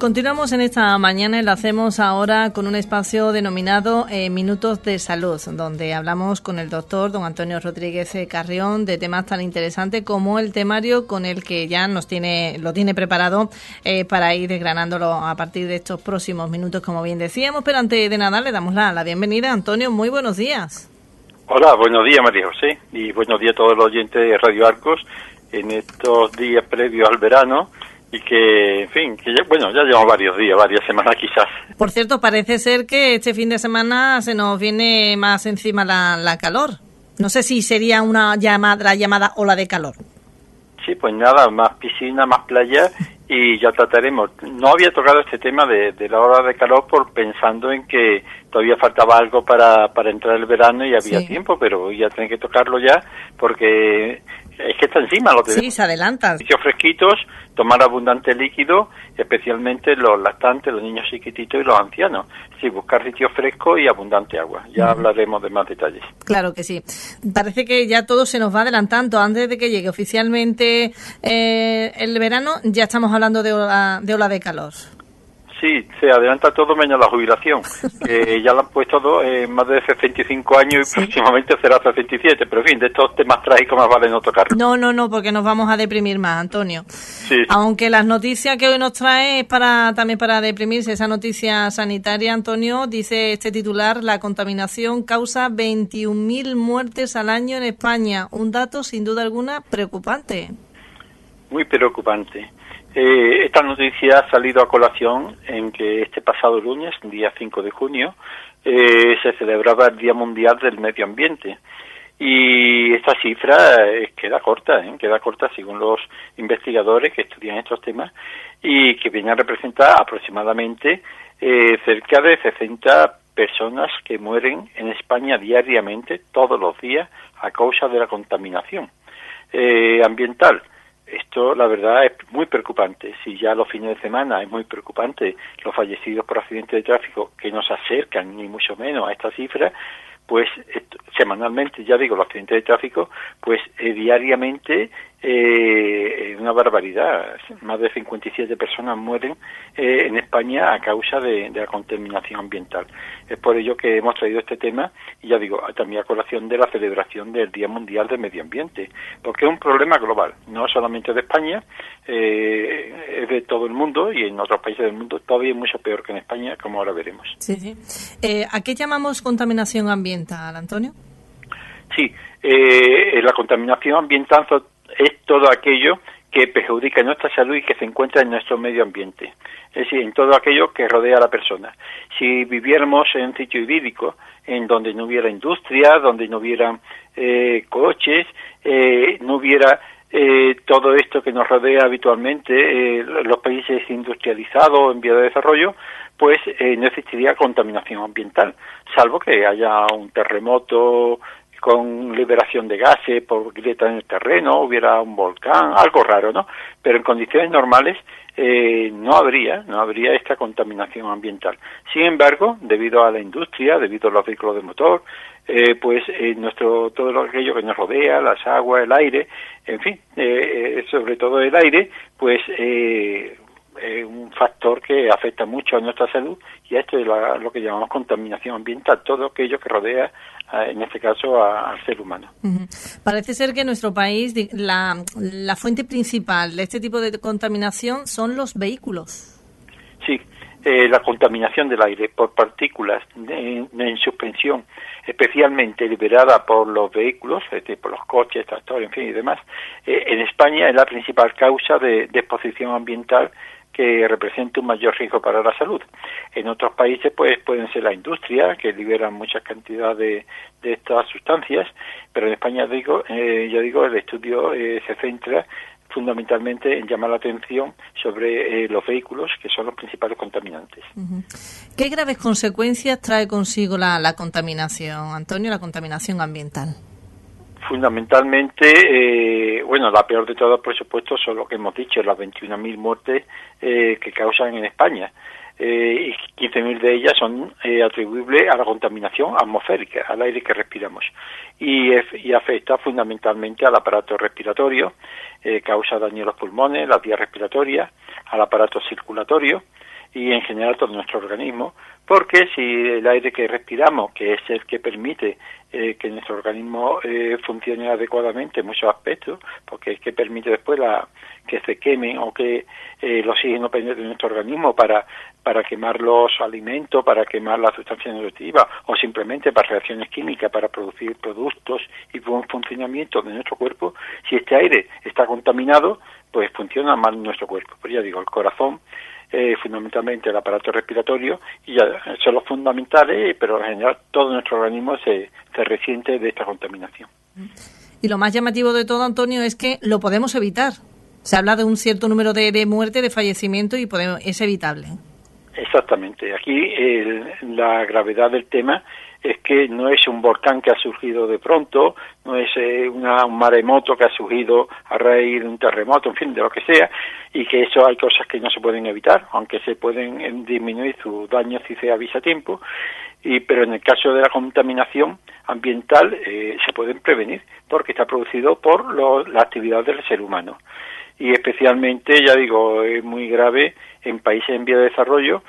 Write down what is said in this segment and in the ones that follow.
Continuamos en esta mañana y lo hacemos ahora con un espacio denominado Minutos de Salud, donde hablamos con el doctor don Antonio Rodríguez Carrión de temas tan interesantes como el temario con el que ya lo tiene preparado para ir desgranándolo a partir de estos próximos minutos, como bien decíamos. Pero antes de nada le damos la bienvenida. Antonio, muy buenos días. Hola, buenos días María José y buenos días a todos los oyentes de Radio Arcos en estos días previos al verano. Y que, en fin, que ya llevamos varios días, varias semanas quizás. Por cierto, parece ser que este fin de semana se nos viene más encima la calor. No sé si sería la llamada ola de calor. Sí, pues nada, más piscina, más playa y ya trataremos. No había tocado este tema de la ola de calor pensando en que todavía faltaba algo para entrar el verano y había tiempo, pero ya tengo que tocarlo ya porque es que está encima. Lo tenemos. Sí, se adelantan. Sitios fresquitos, tomar abundante líquido, especialmente los lactantes, los niños chiquititos y los ancianos. Sí, buscar sitios frescos y abundante agua. Ya hablaremos de más detalles. Claro que sí. Parece que ya todo se nos va adelantando. Antes de que llegue oficialmente el verano, ya estamos hablando de ola de calor. Sí, se adelanta todo menos la jubilación, que ya la han puesto más de 65 años y próximamente será 67, pero en fin, de estos temas trágicos más vale no tocar. No, porque nos vamos a deprimir más, Antonio. Sí. Aunque las noticias que hoy nos trae es también para deprimirse, esa noticia sanitaria, Antonio, dice este titular: la contaminación causa 21.000 muertes al año en España, un dato sin duda alguna preocupante. Muy preocupante. Esta noticia ha salido a colación en que este pasado lunes, día 5 de junio, se celebraba el Día Mundial del Medio Ambiente. Y esta cifra queda corta según los investigadores que estudian estos temas y que viene a representar aproximadamente cerca de 60 personas que mueren en España diariamente, todos los días, a causa de la contaminación ambiental. Esto, la verdad, es muy preocupante. Si ya los fines de semana es muy preocupante los fallecidos por accidentes de tráfico, que no se acercan ni mucho menos a esta cifra, pues semanalmente, ya digo, los accidentes de tráfico, pues diariamente una barbaridad. Más de 57 personas mueren en España a causa de la contaminación ambiental. Es por ello que hemos traído este tema y ya digo, también a colación de la celebración del Día Mundial del Medio Ambiente, porque es un problema global, no solamente de España, es de todo el mundo y en otros países del mundo todavía es mucho peor que en España, como ahora veremos. Sí. ¿A qué llamamos contaminación ambiental, Antonio? Sí, la contaminación ambiental es todo aquello que perjudica nuestra salud y que se encuentra en nuestro medio ambiente, es decir, en todo aquello que rodea a la persona. Si viviéramos en un sitio idílico, en donde no hubiera industria, donde no hubiera coches, no hubiera todo esto que nos rodea habitualmente, los países industrializados en vía de desarrollo, pues no existiría contaminación ambiental, salvo que haya un terremoto con liberación de gases por grietas en el terreno, hubiera un volcán, algo raro, ¿no? Pero en condiciones normales no habría esta contaminación ambiental. Sin embargo, debido a la industria, debido a los vehículos de motor, pues todo aquello que nos rodea, las aguas, el aire, en fin, sobre todo el aire, pues un factor que afecta mucho a nuestra salud, y esto es lo que llamamos contaminación ambiental, todo aquello que rodea, en este caso, al ser humano. Uh-huh. Parece ser que en nuestro país la fuente principal de este tipo de contaminación son los vehículos. Sí, la contaminación del aire por partículas en suspensión, especialmente liberada por los vehículos, por los coches, tractores, en fin, y demás, en España es la principal causa de exposición ambiental que representa un mayor riesgo para la salud. En otros países pues pueden ser la industria, que libera muchas cantidades de estas sustancias, pero en España el estudio se centra fundamentalmente en llamar la atención sobre los vehículos, que son los principales contaminantes. Uh-huh. ¿Qué graves consecuencias trae consigo la contaminación, Antonio, la contaminación ambiental? Fundamentalmente, la peor de todas, por supuesto, son lo que hemos dicho, las 21.000 muertes que causan en España. Y 15.000 de ellas son atribuibles a la contaminación atmosférica, al aire que respiramos. Y afecta fundamentalmente al aparato respiratorio, causa daño a los pulmones, las vías respiratorias, al aparato circulatorio, y en general todo nuestro organismo, porque si el aire que respiramos, que es el que permite que nuestro organismo funcione adecuadamente en muchos aspectos, porque es que permite después que se quemen o que el oxígeno penetre en nuestro organismo para quemar los alimentos, para quemar las sustancias nutritivas o simplemente para reacciones químicas, para producir productos y buen funcionamiento de nuestro cuerpo. Si este aire está contaminado, pues funciona mal nuestro cuerpo. Pues ya digo, el corazón, fundamentalmente el aparato respiratorio, y ya son los fundamentales, pero en general todo nuestro organismo se resiente de esta contaminación. Y lo más llamativo de todo, Antonio, es que lo podemos evitar. Se habla de un cierto número de muerte, de fallecimiento, y es evitable. Exactamente. Aquí la gravedad del tema es que no es un volcán que ha surgido de pronto, no es un maremoto que ha surgido a raíz de un terremoto, en fin, de lo que sea, y que eso hay cosas que no se pueden evitar, aunque se pueden disminuir sus daños si se avisa a tiempo, pero en el caso de la contaminación ambiental se pueden prevenir, porque está producido por la actividad del ser humano. Y especialmente, ya digo, es muy grave en países en vía de desarrollo,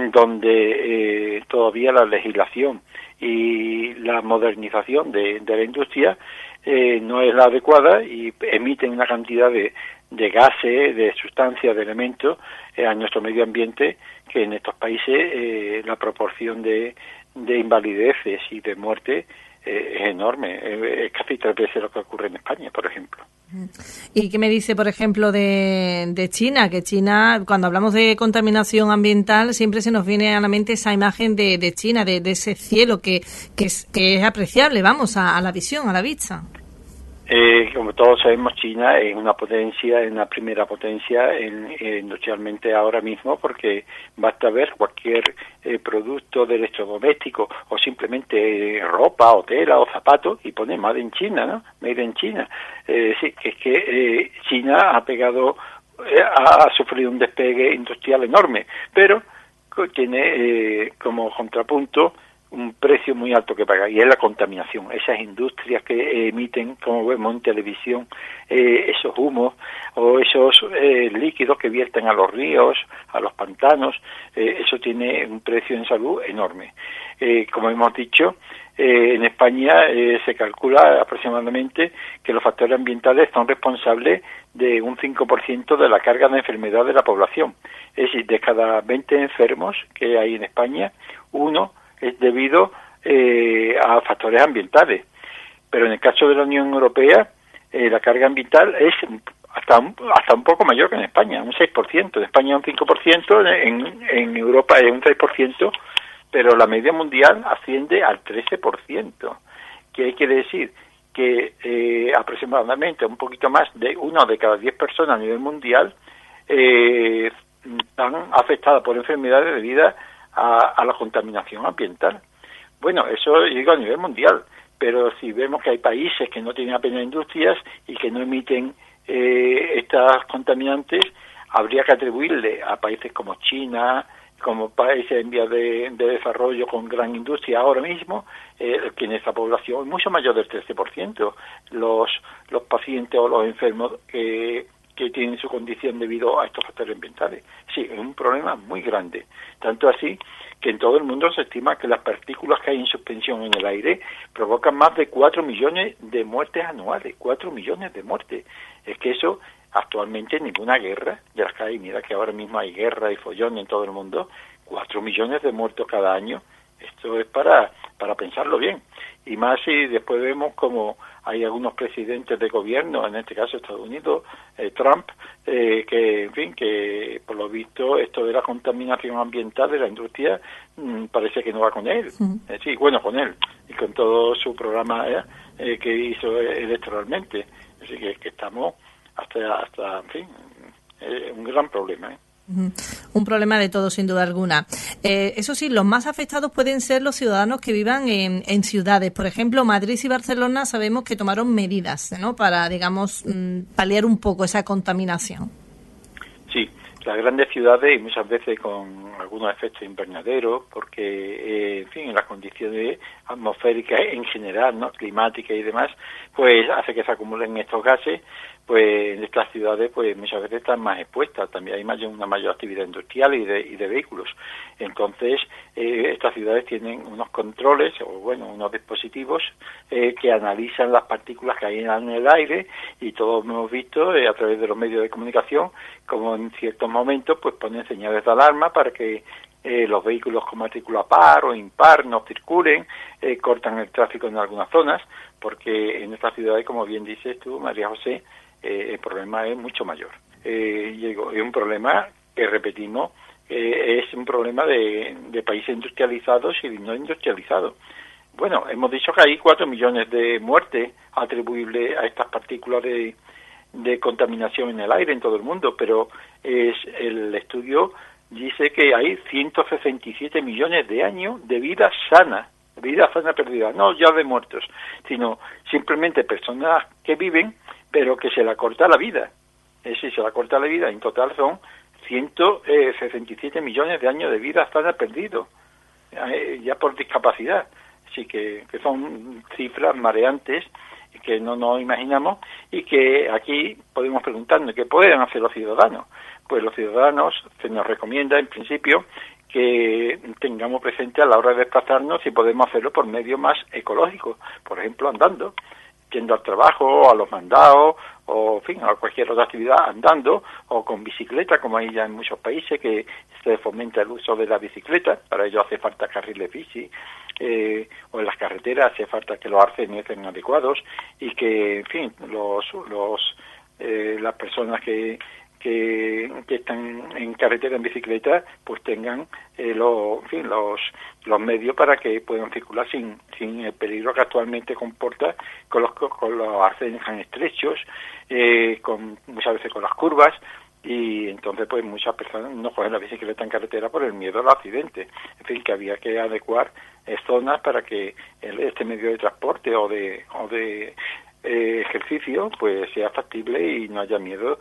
donde todavía la legislación y la modernización de la industria no es la adecuada y emiten una cantidad de gases, de sustancias, de elementos a nuestro medio ambiente, que en estos países la proporción de invalideces y de muerte es enorme, es casi 3 veces lo que ocurre en España, por ejemplo. ¿Y qué me dice, por ejemplo, de China? Que China, cuando hablamos de contaminación ambiental, siempre se nos viene a la mente esa imagen de China, de ese cielo que es apreciable, vamos, a la visión, a la vista. Como todos sabemos, China es una potencia, es una primera potencia industrialmente ahora mismo, porque basta ver cualquier producto de electrodoméstico o simplemente ropa o tela o zapatos y pone Made in China, ¿no? Made in China. Sí, es que China ha sufrido un despegue industrial enorme, pero tiene como contrapunto un precio muy alto que pagar, y es la contaminación. Esas industrias que emiten, como vemos en televisión, esos humos o esos líquidos que vierten a los ríos, a los pantanos, eso tiene un precio en salud enorme. Como hemos dicho, en España se calcula aproximadamente que los factores ambientales son responsables de un 5% de la carga de enfermedad de la población. Es decir, de cada 20 enfermos que hay en España, uno es debido a factores ambientales. Pero en el caso de la Unión Europea, la carga ambiental es hasta un poco mayor que en España, un 6%. En España un 5%, en Europa es un 6%, pero la media mundial asciende al 13%. ¿Qué quiere decir? Que aproximadamente un poquito más de 1 de cada 10 personas a nivel mundial están afectadas por enfermedades debidas a la contaminación ambiental. Bueno, eso digo a nivel mundial, pero si vemos que hay países que no tienen apenas industrias y que no emiten estas contaminantes, habría que atribuirle a países como China, como países en vías de desarrollo con gran industria ahora mismo, que en esa población es mucho mayor del 13%, los pacientes o los enfermos que tienen su condición debido a estos factores ambientales. Sí, es un problema muy grande. Tanto así que en todo el mundo se estima que las partículas que hay en suspensión en el aire provocan más de 4 millones de muertes anuales. 4 millones de muertes. Es que eso actualmente ninguna guerra, de las que hay, mira que ahora mismo hay guerra y follón en todo el mundo, 4 millones de muertos cada año. Esto es para pensarlo bien. Y más si después vemos como hay algunos presidentes de gobierno, en este caso Estados Unidos, Trump, que en fin, que por lo visto esto de la contaminación ambiental de la industria parece que no va con él. Sí, bueno, con él y con todo su programa que hizo electoralmente. Así que estamos hasta en fin, un gran problema, Un problema de todo, sin duda alguna. Eso sí, los más afectados pueden ser los ciudadanos que vivan en ciudades. Por ejemplo, Madrid y Barcelona sabemos que tomaron medidas, ¿no?, para, digamos, paliar un poco esa contaminación. Sí, las grandes ciudades, y muchas veces con algunos efectos invernaderos, porque, en fin, en las condiciones atmosféricas en general, ¿no?, climáticas y demás, pues hace que se acumulen estos gases, pues en estas ciudades pues muchas veces están más expuestas, también hay una mayor actividad industrial y de vehículos. Entonces, estas ciudades tienen unos controles, o bueno, unos dispositivos que analizan las partículas que hay en el aire, y todos hemos visto a través de los medios de comunicación como en ciertos momentos pues ponen señales de alarma para que los vehículos con matrícula par o impar no circulen, cortan el tráfico en algunas zonas, porque en estas ciudades, como bien dices tú, María José, el problema es mucho mayor. Es un problema que, repetimos, es un problema de países industrializados y no industrializados. Bueno, hemos dicho que hay 4 millones de muertes atribuibles a estas partículas de contaminación en el aire en todo el mundo, pero el estudio dice que hay 167 millones de años de vida sana perdida, no ya de muertos, sino simplemente personas que viven, pero que se le corta la vida. Es decir, se le corta la vida. En total son 167 millones de años de vida sana perdidos, ya por discapacidad. Así que son cifras mareantes que no nos imaginamos, y que aquí podemos preguntarnos qué pueden hacer los ciudadanos. Pues los ciudadanos se nos recomienda, en principio, que tengamos presente a la hora de desplazarnos si podemos hacerlo por medios más ecológicos, por ejemplo andando, yendo al trabajo, a los mandados, o en fin, a cualquier otra actividad andando, o con bicicleta, como hay ya en muchos países que se fomenta el uso de la bicicleta. Para ello hace falta carriles bici, o en las carreteras hace falta que los arcenes estén adecuados, y que, en fin, las personas que están en carretera en bicicleta pues tengan los medios para que puedan circular sin el peligro que actualmente comporta con los arcenes tan estrechos, muchas veces con las curvas, y entonces pues muchas personas no cogen la bicicleta en carretera por el miedo al accidente. En fin, que había que adecuar zonas para que este medio de transporte o de ejercicio pues sea factible y no haya miedo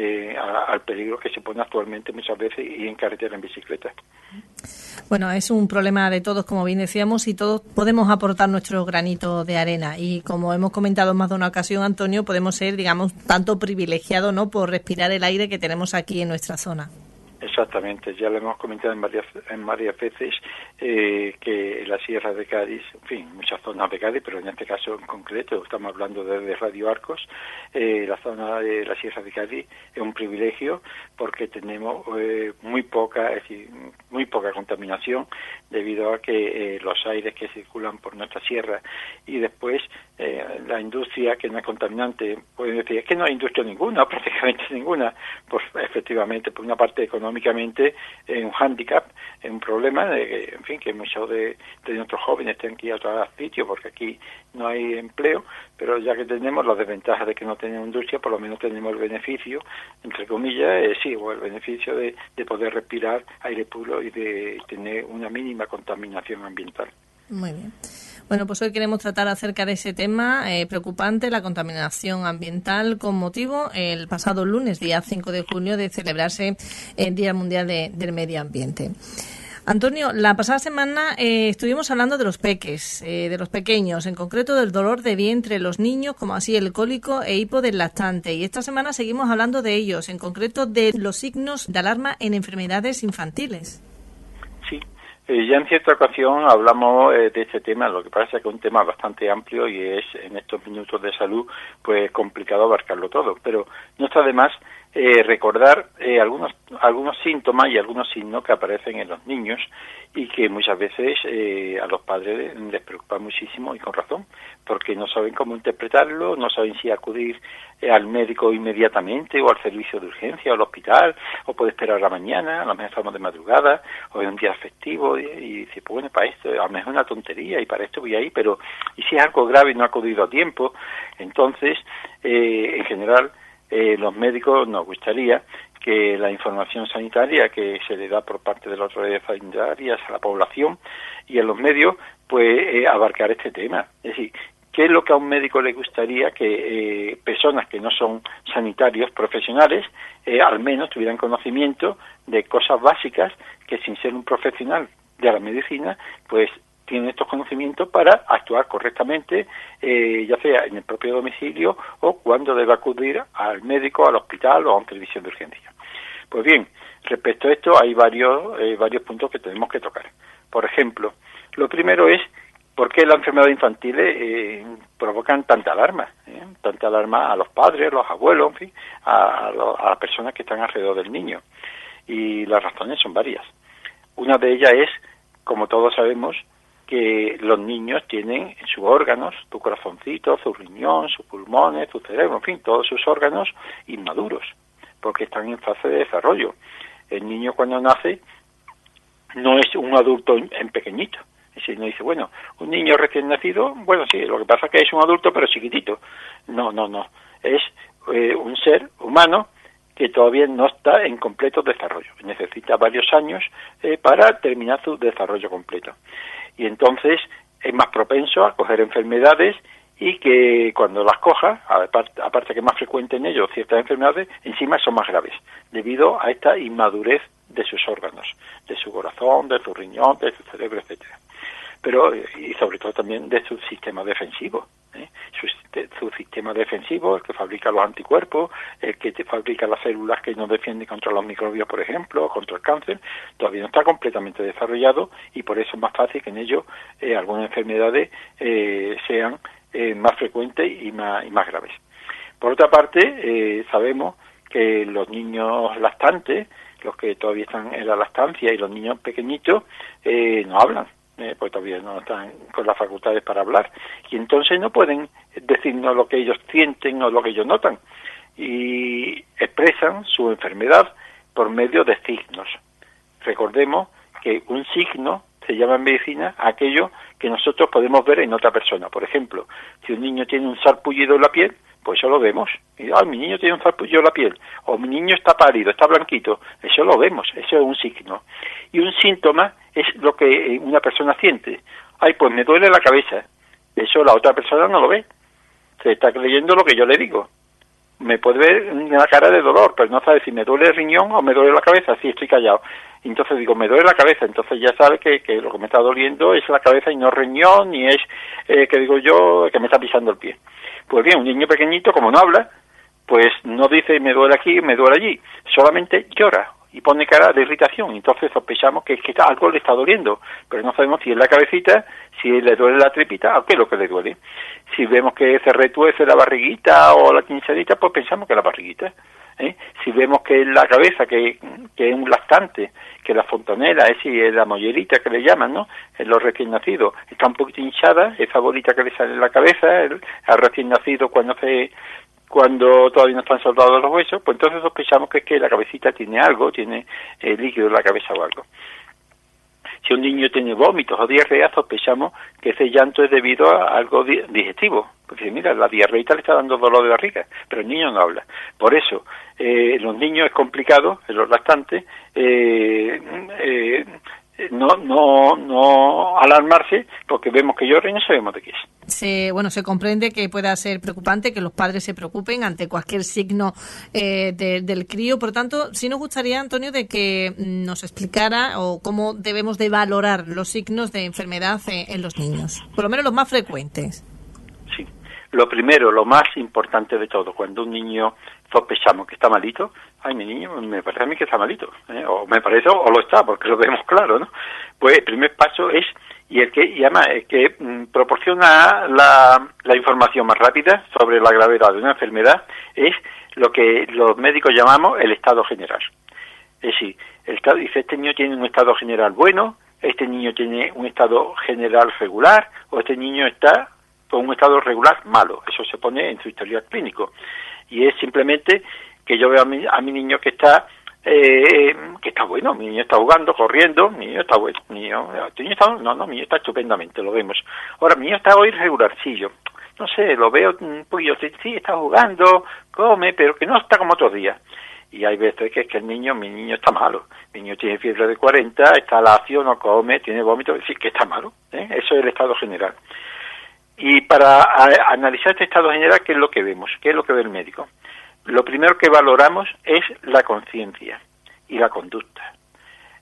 al peligro que se pone actualmente muchas veces y en carretera en bicicleta. Bueno, es un problema de todos, como bien decíamos, y todos podemos aportar nuestro granito de arena. Y como hemos comentado en más de una ocasión, Antonio, podemos ser, digamos, tanto privilegiados, ¿no?, por respirar el aire que tenemos aquí en nuestra zona. Exactamente, ya lo hemos comentado en varias veces, que la Sierra de Cádiz, en fin, muchas zonas de Cádiz, pero en este caso en concreto estamos hablando de Radio Arcos, la zona de la Sierra de Cádiz es un privilegio porque tenemos muy poca contaminación, debido a que los aires que circulan por nuestra sierra, y después la industria, que no es contaminante, pueden decir, es que no hay industria ninguna, prácticamente ninguna. Pues efectivamente, por una parte económicamente es un hándicap, es un problema en fin, que muchos de nuestros jóvenes tienen que ir a otros sitios porque aquí no hay empleo, pero ya que tenemos la desventaja de que no tenemos industria, por lo menos tenemos el beneficio, entre comillas, o el beneficio de poder respirar aire puro y de tener una mínima contaminación ambiental. Muy bien. Bueno, pues hoy queremos tratar acerca de ese tema preocupante, la contaminación ambiental, con motivo el pasado lunes, día 5 de junio, de celebrarse el Día Mundial del Medio Ambiente. Antonio, la pasada semana estuvimos hablando de los peques, de los pequeños, en concreto del dolor de vientre, los niños, como así el cólico e hipo del lactante. Y esta semana seguimos hablando de ellos, en concreto de los signos de alarma en enfermedades infantiles. Sí. Ya en cierta ocasión hablamos de este tema, lo que pasa es que es un tema bastante amplio y es en estos minutos de salud pues complicado abarcarlo todo, pero no está de más recordar algunos síntomas y algunos signos que aparecen en los niños y que muchas veces a los padres les preocupa muchísimo, y con razón, porque no saben cómo interpretarlo, no saben si acudir al médico inmediatamente o al servicio de urgencia o al hospital, o puede esperar a la mañana, a lo mejor estamos de madrugada o es un día festivo y dice, pues bueno, para esto a lo mejor es una tontería y para esto voy ahí, pero ¿y si es algo grave y no ha acudido a tiempo? Entonces, en general, los médicos nos gustaría que la información sanitaria que se le da por parte de las autoridades sanitarias a la población y a los medios, pues abarcar este tema. Es decir, ¿qué es lo que a un médico le gustaría que personas que no son sanitarios profesionales al menos tuvieran conocimiento de cosas básicas que, sin ser un profesional de la medicina, pues tienen estos conocimientos para actuar correctamente, ya sea en el propio domicilio o cuando debe acudir al médico, al hospital o a un servicio de urgencia. Pues bien, respecto a esto hay varios puntos que tenemos que tocar. Por ejemplo, lo primero es por qué las enfermedades infantiles provocan tanta alarma a los padres, a los abuelos, en fin, a las personas que están alrededor del niño. Y las razones son varias. Una de ellas es, como todos sabemos, que los niños tienen en sus órganos, su corazoncito, su riñón, sus pulmones, su cerebro, en fin, todos sus órganos inmaduros, porque están en fase de desarrollo. El niño cuando nace no es un adulto en pequeñito. Si uno dice, bueno, un niño recién nacido, bueno, sí, lo que pasa es que es un adulto pero chiquitito. No. Es un ser humano que todavía no está en completo desarrollo. Necesita varios años para terminar su desarrollo completo. Y entonces es más propenso a coger enfermedades y que cuando las coja, aparte que es más frecuente en ellos ciertas enfermedades, encima son más graves, debido a esta inmadurez de sus órganos, de su corazón, de su riñón, de su cerebro, etcétera. Pero, y sobre todo también de su sistema defensivo, su sistema defensivo, el que fabrica los anticuerpos, el que fabrica las células que nos defienden contra los microbios, por ejemplo, contra el cáncer, todavía no está completamente desarrollado y por eso es más fácil que en ellos algunas enfermedades sean más frecuentes y más graves. Por otra parte, sabemos que los niños lactantes, los que todavía están en la lactancia y los niños pequeñitos, no hablan. Pues todavía no están con las facultades para hablar y entonces no pueden decirnos lo que ellos sienten o lo que ellos notan y expresan su enfermedad por medio de signos. Recordemos que un signo se llama en medicina aquello que nosotros podemos ver en otra persona. Por ejemplo, si un niño tiene un sarpullido en la piel, pues eso lo vemos. Y, mi niño tiene un sarpullido en la piel, o mi niño está pálido, está blanquito, eso lo vemos, eso es un signo. Y un síntoma es lo que una persona siente. Pues me duele la cabeza. Eso la otra persona no lo ve. Se está creyendo lo que yo le digo. Me puede ver una cara de dolor, pero no sabe si me duele el riñón o me duele la cabeza, si estoy callado. Entonces digo, me duele la cabeza, entonces ya sabe que lo que me está doliendo es la cabeza y no el riñón, ni es, que digo yo, que me está pisando el pie. Pues bien, un niño pequeñito, como no habla, pues no dice me duele aquí, me duele allí, solamente llora y pone cara de irritación. Entonces sospechamos que algo le está doliendo, pero no sabemos si es la cabecita, si le duele la tripita o qué es lo que le duele. Si vemos que se retuerce la barriguita o la quincenita, pues pensamos que es la barriguita. Si vemos que es la cabeza, que es un lactante, que la fontanela, es decir, la mollерita que le llaman, ¿no? En los recién nacidos, está un poquito hinchada, esa bolita que le sale en la cabeza, al recién nacido cuando todavía no están soldados los huesos, pues entonces sospechamos que es que la cabecita tiene algo, tiene líquido en la cabeza o algo. Si un niño tiene vómitos o diarrea, sospechamos que ese llanto es debido a algo digestivo. Porque mira, la diarreita le está dando dolor de barriga, pero el niño no habla. Por eso, en los niños es complicado, en los lactantes, no alarmarse, porque vemos que llora y no sabemos de qué es. Se comprende que pueda ser preocupante que los padres se preocupen ante cualquier signo del crío. Por tanto, sí nos gustaría, Antonio, de que nos explicara o cómo debemos de valorar los signos de enfermedad en los niños, por lo menos los más frecuentes. Sí. Lo primero, lo más importante de todo, cuando un niño sospechamos que está malito, mi niño me parece a mí que está malito, o me parece o lo está, porque lo vemos claro, ¿no? Pues el primer paso es, y además el que proporciona la información más rápida sobre la gravedad de una enfermedad es lo que los médicos llamamos el estado general. Es decir, dice, este niño tiene un estado general bueno, este niño tiene un estado general regular, o este niño está con un estado regular malo. Eso se pone en su historial clínico. Y es simplemente que yo veo a mi niño que está bueno, mi niño está jugando, corriendo, mi niño está bueno, mi niño está estupendamente, lo vemos. Ahora, mi niño está hoy regularcillo, no sé, lo veo un poquillo, sí, está jugando, come, pero que no está como otros días. Y hay veces que es que mi niño está malo, mi niño tiene fiebre de 40, está lacio, no come, tiene vómito, sí que está malo, eso es el estado general. Y para analizar este estado general, ¿qué es lo que vemos? ¿Qué es lo que ve el médico? Lo primero que valoramos es la conciencia y la conducta.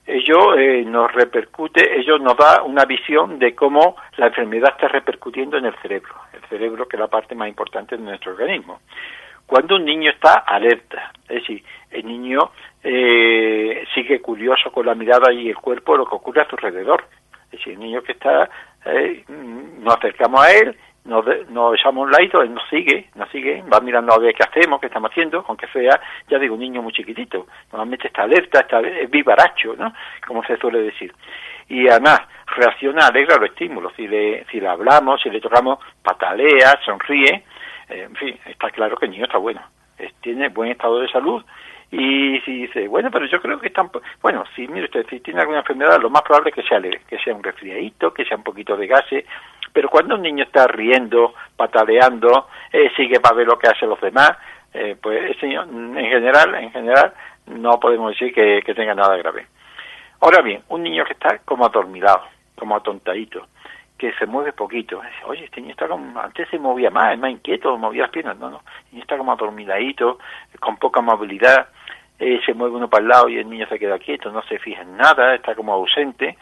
ello ello nos da una visión de cómo la enfermedad está repercutiendo en el cerebro que es la parte más importante de nuestro organismo. Cuando un niño está alerta, es decir, el niño sigue curioso con la mirada y el cuerpo de lo que ocurre a su alrededor. Es decir, el niño que está, nos acercamos a él, nos echamos un ladito, él nos sigue, va mirando a ver qué hacemos, qué estamos haciendo, aunque sea, ya digo, un niño muy chiquitito. Normalmente está alerta, es vivaracho, ¿no? Como se suele decir. Y además, reacciona alegre a los estímulos. Si le hablamos, si le tocamos, patalea, sonríe. En fin, está claro que el niño está bueno. Tiene buen estado de salud. Y si dice, bueno, pero yo creo que están... Bueno, si mire usted, si tiene alguna enfermedad, lo más probable es que sea leve, que sea un resfriadito, que sea un poquito de gases. Pero cuando un niño está riendo, pataleando, sigue para ver lo que hacen los demás, pues ese niño, en general, no podemos decir que tenga nada grave. Ahora bien, un niño que está como adormilado, como atontadito, que se mueve poquito. Oye, este niño está como... Antes se movía más, es más inquieto, movía las piernas. No. El niño está como adormiladito, con poca movilidad, se mueve uno para el lado y el niño se queda quieto, no se fija en nada, está como ausente.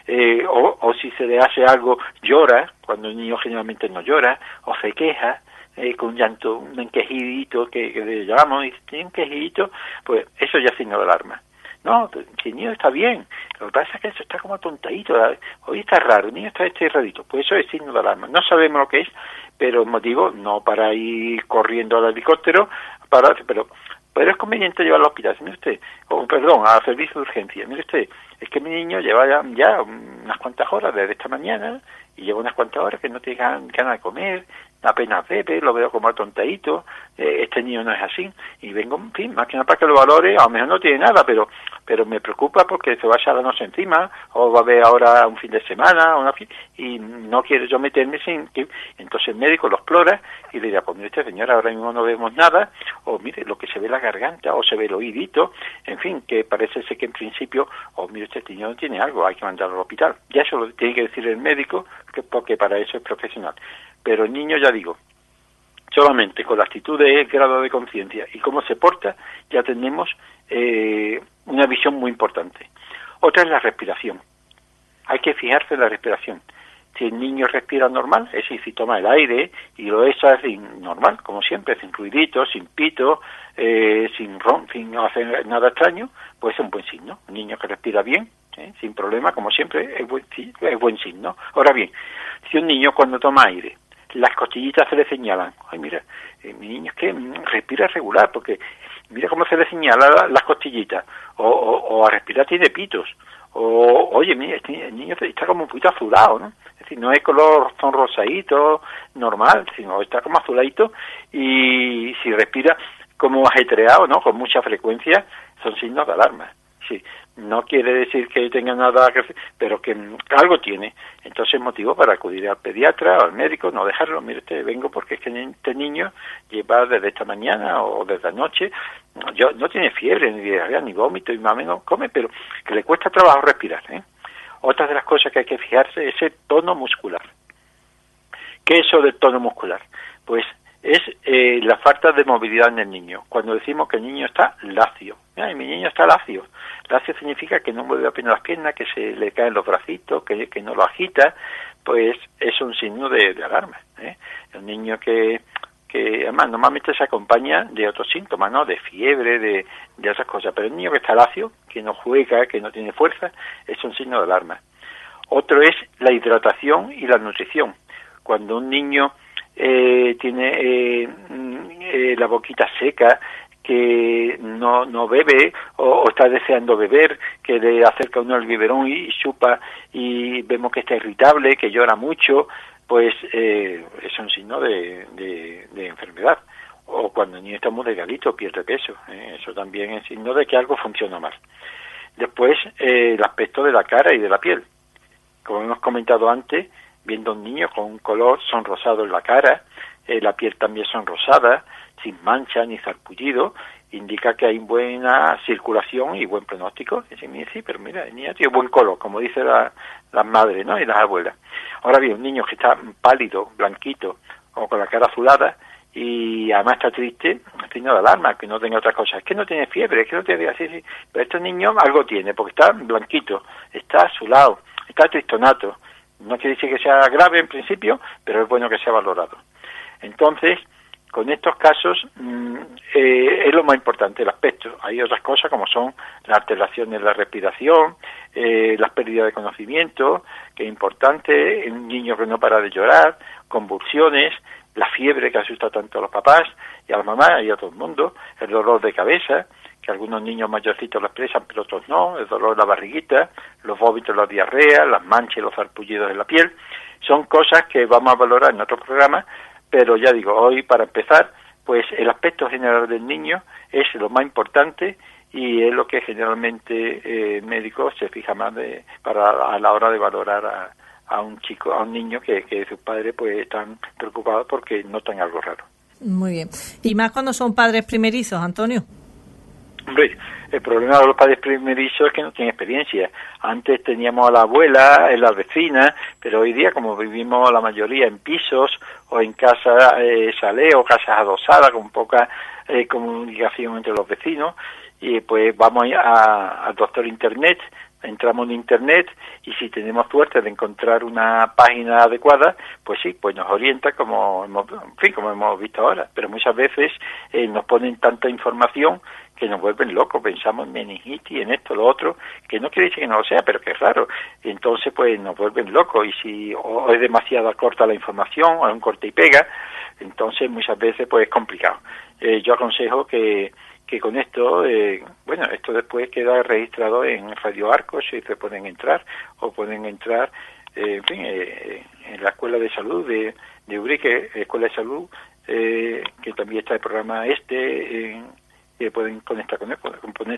O si se le hace algo, llora, cuando el niño generalmente no llora, o se queja, con un llanto, un quejidito que le llamamos, y si tiene un quejidito, pues eso ya es signo de alarma. No, si el niño está bien, lo que pasa es que eso está como atontadito, hoy está raro, el niño está rarito, pues eso es signo de alarma. No sabemos lo que es, pero el motivo, no para ir corriendo al helicóptero, pero es conveniente llevarlo al hospital, mire usted, al servicio de urgencia. Mire usted, es que mi niño lleva ya unas cuantas horas desde esta mañana, y lleva unas cuantas horas que no tiene ganas de comer, apenas bebe, lo veo como atontadito, este niño no es así, y vengo, en fin, más que nada para que lo valore, a lo mejor no tiene nada, pero me preocupa porque se va a echar la noche encima, o va a haber ahora un fin de semana, y no quiero yo meterme sin que... Entonces el médico lo explora y le dirá, pues mire usted, señora, ahora mismo no vemos nada, o mire, lo que se ve la garganta, o se ve el oídito, en fin, que parece ser que en principio, o mire usted, este niño no tiene algo, hay que mandarlo al hospital. Ya eso lo tiene que decir el médico, porque para eso es profesional. Pero el niño, ya digo, solamente con la actitud de grado de conciencia y cómo se porta, ya tenemos una visión muy importante. Otra es la respiración. Hay que fijarse en la respiración. Si el niño respira normal, es decir, si toma el aire y lo echa normal, como siempre, sin ruidito, sin pito, sin no hacer nada extraño, pues es un buen signo. Un niño que respira bien, sin problema, como siempre, es buen signo. Ahora bien, si un niño cuando toma aire, las costillitas se le señalan, ay mira, mi niño es que respira regular, porque mira cómo se le señalan las costillitas, o a respirar tiene pitos, o oye, mira, el niño está como un poquito azulado, ¿no? Es decir, no es color sonrosadito, normal, sino está como azuladito, y si respira como ajetreado, ¿no? Con mucha frecuencia, son signos de alarma. Sí, no quiere decir que tenga nada que hacer, pero que algo tiene. Entonces, motivo para acudir al pediatra o al médico, no dejarlo. Mire usted, vengo porque es que este niño lleva desde esta mañana o desde anoche, no tiene fiebre, ni diarrea, ni vómito, y más o menos come, pero que le cuesta trabajo respirar, Otra de las cosas que hay que fijarse es el tono muscular. ¿Qué es eso del tono muscular? Pues es la falta de movilidad en el niño. Cuando decimos que el niño está lacio, mi niño está lacio. Lacio significa que no mueve apenas las piernas, que se le caen los bracitos, que no lo agita, pues es un signo de alarma. El niño que además normalmente se acompaña de otros síntomas, ¿no? De fiebre, de otras cosas, pero el niño que está lacio, que no juega, que no tiene fuerza, es un signo de alarma. Otro es la hidratación y la nutrición. Cuando un niño tiene la boquita seca, que no bebe o está deseando beber, que le acerca uno el biberón y chupa y vemos que está irritable, que llora mucho, pues es un signo de enfermedad. O cuando el niño está muy delgadito, pierde peso, eso también es signo de que algo funciona mal. Después, el aspecto de la cara y de la piel. Como hemos comentado antes, viendo a un niño con un color sonrosado en la cara, la piel también sonrosada, sin mancha ni sarpullido, indica que hay buena circulación y buen pronóstico. Sí, pero mira, el niño tiene buen color, como dicen las madres, ¿no? Y las abuelas. Ahora bien, un niño que está pálido, blanquito, o con la cara azulada, y además está triste, signo de alarma, que no tenga otras cosas. Es que no tiene fiebre, es que no tiene así, sí. Pero este niño algo tiene, porque está blanquito, está azulado, está tristonato. No quiere decir que sea grave en principio, pero es bueno que sea valorado. Entonces, con estos casos es lo más importante, el aspecto. Hay otras cosas como son las alteraciones de la respiración, las pérdidas de conocimiento, que es importante, un niño que no para de llorar, convulsiones, la fiebre que asusta tanto a los papás y a las mamás y a todo el mundo, el dolor de cabeza, que algunos niños mayorcitos lo expresan pero otros no, el dolor de la barriguita, los vómitos, la diarrea, las manchas y los sarpullidos en la piel, son cosas que vamos a valorar en otro programa, pero ya digo, hoy para empezar, pues el aspecto general del niño es lo más importante y es lo que generalmente el médico se fija más a la hora de valorar a un chico, a un niño que sus padres pues están preocupados porque notan algo raro. Muy bien. ¿Y más cuando son padres primerizos, Antonio? Hombre, el problema de los padres primerizos es que no tienen experiencia. Antes teníamos a la abuela, a la vecina, pero hoy día, como vivimos la mayoría en pisos o en casas saleo, casas adosadas, con poca comunicación entre los vecinos, y pues vamos al doctor Internet, entramos en Internet y si tenemos suerte de encontrar una página adecuada, pues sí, pues nos orienta como hemos visto ahora. Pero muchas veces nos ponen tanta información que nos vuelven locos, pensamos en meningitis, en esto, lo otro, que no quiere decir que no lo sea, pero que es raro. Y entonces pues nos vuelven locos y si o es demasiado corta la información o es un corte y pega, entonces muchas veces pues es complicado. Yo aconsejo que con esto, esto después queda registrado en Radio Arcos y se pueden entrar, o pueden entrar, en la Escuela de Salud de Ubrique, Escuela de Salud, que también está el programa que pueden conectar con él, pueden poner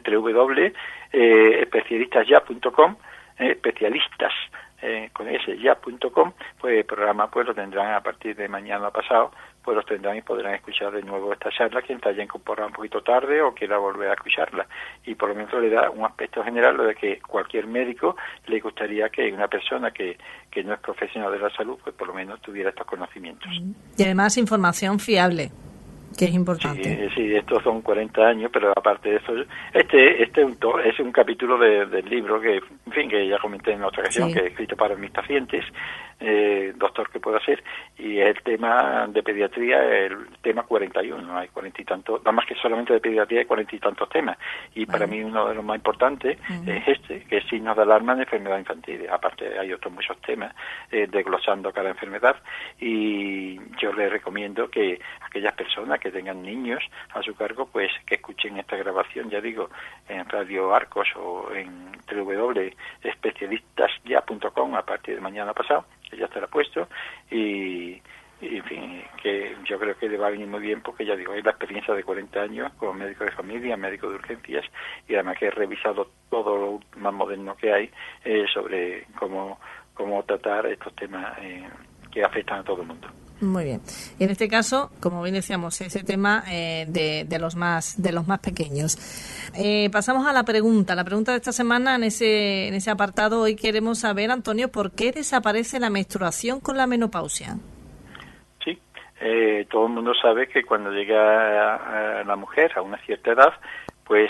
www.especialistasya.com, especialistas con ese ya.com, pues el programa pues lo tendrán a partir de mañana pasado, pues los tendrán y podrán escuchar de nuevo esta charla quien se haya incorporado un poquito tarde o quiera volver a escucharla, y por lo menos le da un aspecto general, lo de que cualquier médico le gustaría que una persona que no es profesional de la salud pues por lo menos tuviera estos conocimientos. Y además información fiable, que es importante. Sí, estos son 40 años, pero aparte de eso, este es un capítulo del libro que, en fin, que ya comenté en otra ocasión, que he escrito para mis pacientes, doctor, ¿qué puedo hacer? Y el tema de pediatría, el tema 41, hay 40 y tantos, nada más que solamente de pediatría hay 40 y tantos temas, y para mí uno de los más importantes es que es signos de alarma en enfermedad infantil. Aparte hay otros muchos temas desglosando cada enfermedad, y yo les recomiendo que aquellas personas que tengan niños a su cargo, pues que escuchen esta grabación, ya digo, en Radio Arcos o en www.especialistasya.com a partir de mañana pasado, que ya estará puesto, y en fin, que yo creo que le va a venir muy bien porque ya digo, hay la experiencia de 40 años como médico de familia, médico de urgencias, y además que he revisado todo lo más moderno que hay sobre cómo tratar estos temas que afectan a todo el mundo. Muy bien. Y en este caso, como bien decíamos, ese tema de los más pequeños. Pasamos a la pregunta de esta semana en ese apartado. Hoy queremos saber, Antonio, ¿por qué desaparece la menstruación con la menopausia? Sí, todo el mundo sabe que cuando llega a la mujer a una cierta edad, pues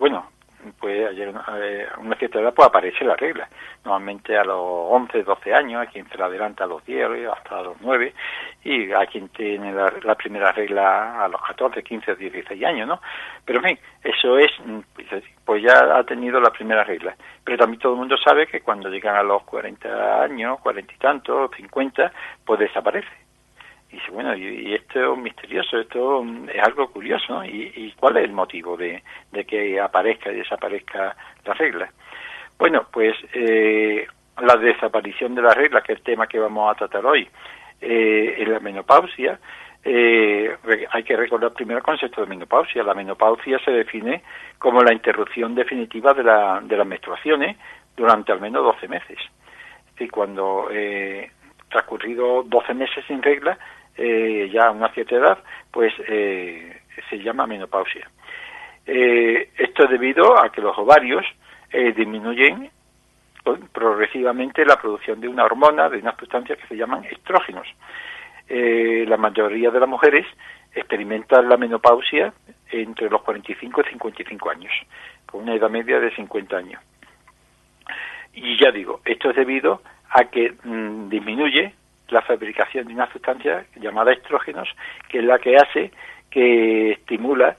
a una cierta edad pues aparece la regla. Normalmente a los 11, 12 años, hay quien se la adelanta a los 10, hasta los 9, y hay quien tiene la primera regla a los 14, 15, 16 años, ¿no? Pero en fin, eso es, pues ya ha tenido la primera regla. Pero también todo el mundo sabe que cuando llegan a los 40 años, 40 y tantos, 50, pues desaparece. Y dice, bueno, y esto es misterioso, esto es algo curioso, ¿no? ¿Y cuál es el motivo de que aparezca y desaparezca la regla? Bueno, pues la desaparición de la regla, que es el tema que vamos a tratar hoy, en la menopausia, hay que recordar primero el concepto de menopausia. La menopausia se define como la interrupción definitiva de las menstruaciones durante al menos 12 meses. Es decir, cuando transcurrido 12 meses sin regla, ya a una cierta edad, pues se llama menopausia. Esto es debido a que los ovarios disminuyen progresivamente la producción de una hormona, de unas sustancias que se llaman estrógenos. La mayoría de las mujeres experimentan la menopausia entre los 45 y 55 años, con una edad media de 50 años. Y ya digo, esto es debido a que disminuye la fabricación de una sustancia llamada estrógenos, que es la que hace que estimula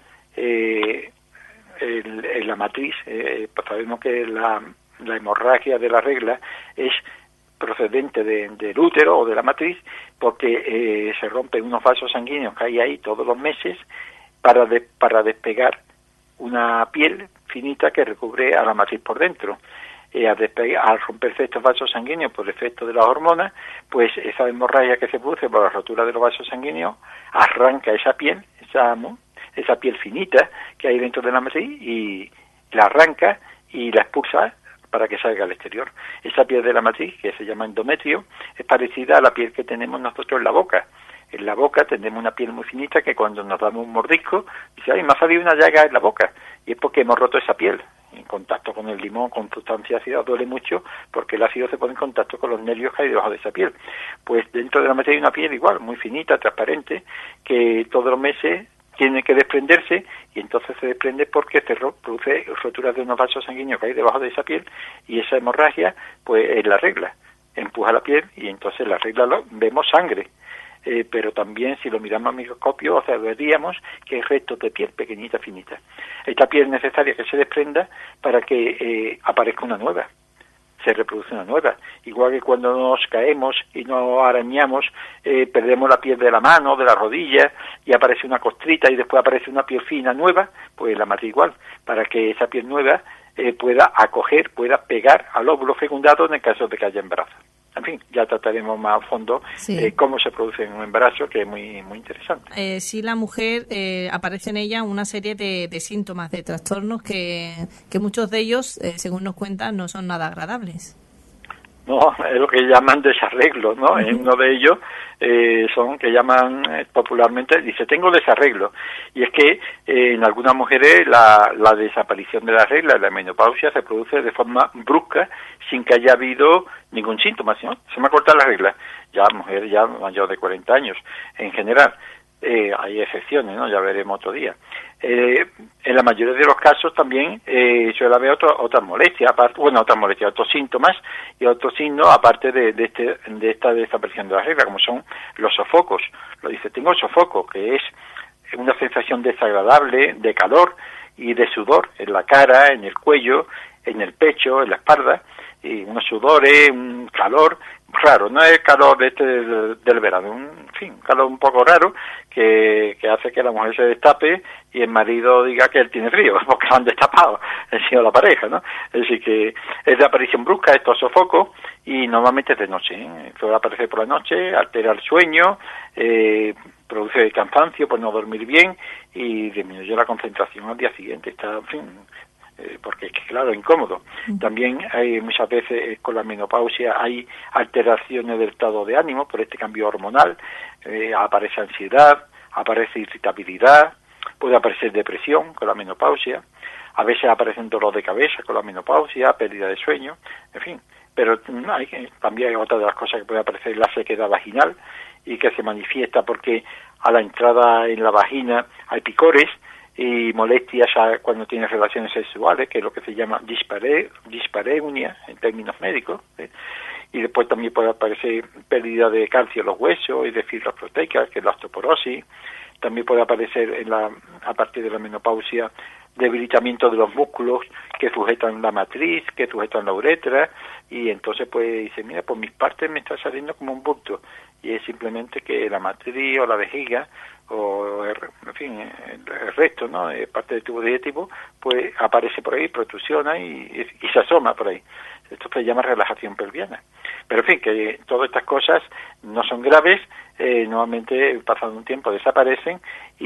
la matriz. Pues sabemos que la hemorragia de la regla es procedente del útero o de la matriz, porque se rompen unos vasos sanguíneos que hay ahí todos los meses para despegar una piel finita que recubre a la matriz por dentro. Al romperse estos vasos sanguíneos por efecto de las hormonas, pues esa hemorragia que se produce por la rotura de los vasos sanguíneos arranca esa piel finita que hay dentro de la matriz, y la arranca y la expulsa para que salga al exterior. Esa piel de la matriz, que se llama endometrio, es parecida a la piel que tenemos nosotros en la boca. En la boca tenemos una piel muy finita que cuando nos damos un mordisco, dice, ¡ay, me ha salido una llaga en la boca! Y es porque hemos roto esa piel. En contacto con el limón, con sustancia ácida, duele mucho porque el ácido se pone en contacto con los nervios que hay debajo de esa piel. Pues dentro de la matriz hay una piel igual, muy finita, transparente, que todos los meses tiene que desprenderse, y entonces se desprende porque se produce roturas de unos vasos sanguíneos que hay debajo de esa piel, y esa hemorragia pues es la regla, empuja la piel y entonces la regla vemos sangre, pero también si lo miramos al microscopio observaríamos que hay restos de piel pequeñita, finita. Esta piel es necesaria que se desprenda para que aparezca una nueva, se reproduce una nueva. Igual que cuando nos caemos y nos arañamos, perdemos la piel de la mano, de la rodilla, y aparece una costrita y después aparece una piel fina nueva, pues la matriz igual, para que esa piel nueva pueda acoger, pueda pegar al óvulo fecundado en el caso de que haya embarazo. En fin, ya trataremos más a fondo cómo se produce en un embarazo, que es muy muy interesante. Sí, la mujer, aparece en ella una serie de síntomas, de trastornos que muchos de ellos, según nos cuentan, no son nada agradables. No, es lo que llaman desarreglos, ¿no? En uno de ellos son que llaman popularmente, dice, tengo desarreglo. Y es que en algunas mujeres la desaparición de la regla, la menopausia, se produce de forma brusca, sin que haya habido ningún síntoma, ¿no? Se me ha cortado la regla. Ya, mujer ya mayor de 40 años, en general. Hay excepciones, ¿no? Ya veremos otro día. En la mayoría de los casos también suele haber otras molestias, otros síntomas y otros signos aparte de esta desaparición de la regla, como son los sofocos. Lo dice, tengo sofoco, que es una sensación desagradable de calor y de sudor en la cara, en el cuello, en el pecho, en la espalda, y unos sudores, un calor raro, no es calor del verano, un calor un poco raro que hace que la mujer se destape y el marido diga que él tiene frío, porque han destapado el señor la pareja, ¿no? Es decir, que es de aparición brusca estos sofocos, y normalmente es de noche, suele aparecer por la noche, altera el sueño, produce cansancio por no dormir bien y disminuye la concentración al día siguiente. Está, en fin, porque es que, claro, es incómodo. También hay muchas veces con la menopausia hay alteraciones del estado de ánimo por este cambio hormonal, aparece ansiedad, aparece irritabilidad, puede aparecer depresión con la menopausia, a veces aparece un dolor de cabeza con la menopausia, pérdida de sueño, en fin. Pero también hay otra de las cosas que puede aparecer, la sequedad vaginal, y que se manifiesta porque a la entrada en la vagina hay picores y molestias cuando tienes relaciones sexuales, que es lo que se llama dispareunia en términos médicos, y después también puede aparecer pérdida de calcio en los huesos y de fibras proteicas, que es la osteoporosis. También puede aparecer a partir de la menopausia debilitamiento de los músculos que sujetan la matriz, que sujetan la uretra, y entonces pues dice, mira, por mis partes me está saliendo como un bulto, y es simplemente que la matriz o la vejiga o el resto, ¿no?, parte del tubo digestivo, pues aparece por ahí, protrusiona y se asoma por ahí. Esto se llama relajación pelviana. Pero en fin, que todas estas cosas no son graves, nuevamente pasado un tiempo desaparecen,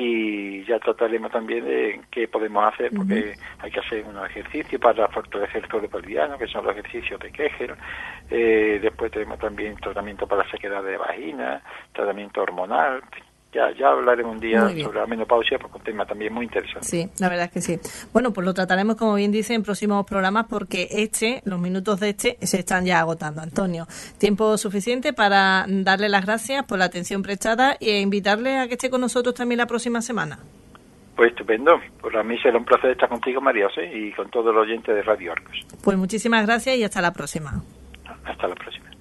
y ya trataremos también de qué podemos hacer, porque hay que hacer unos ejercicios para fortalecer el suelo pelviano, que son los ejercicios de Kegel. Después tenemos también tratamiento para la sequedad de vagina, tratamiento hormonal, Ya hablaremos un día sobre la menopausia, porque un tema también muy interesante. Sí, la verdad es que sí. Bueno, pues lo trataremos, como bien dice, en próximos programas, porque los minutos de se están ya agotando. Antonio, tiempo suficiente para darle las gracias por la atención prestada e invitarle a que esté con nosotros también la próxima semana. Pues estupendo. Pues a mí será un placer estar contigo, María José, y con todos los oyentes de Radio Arcos. Pues muchísimas gracias y hasta la próxima. Hasta la próxima.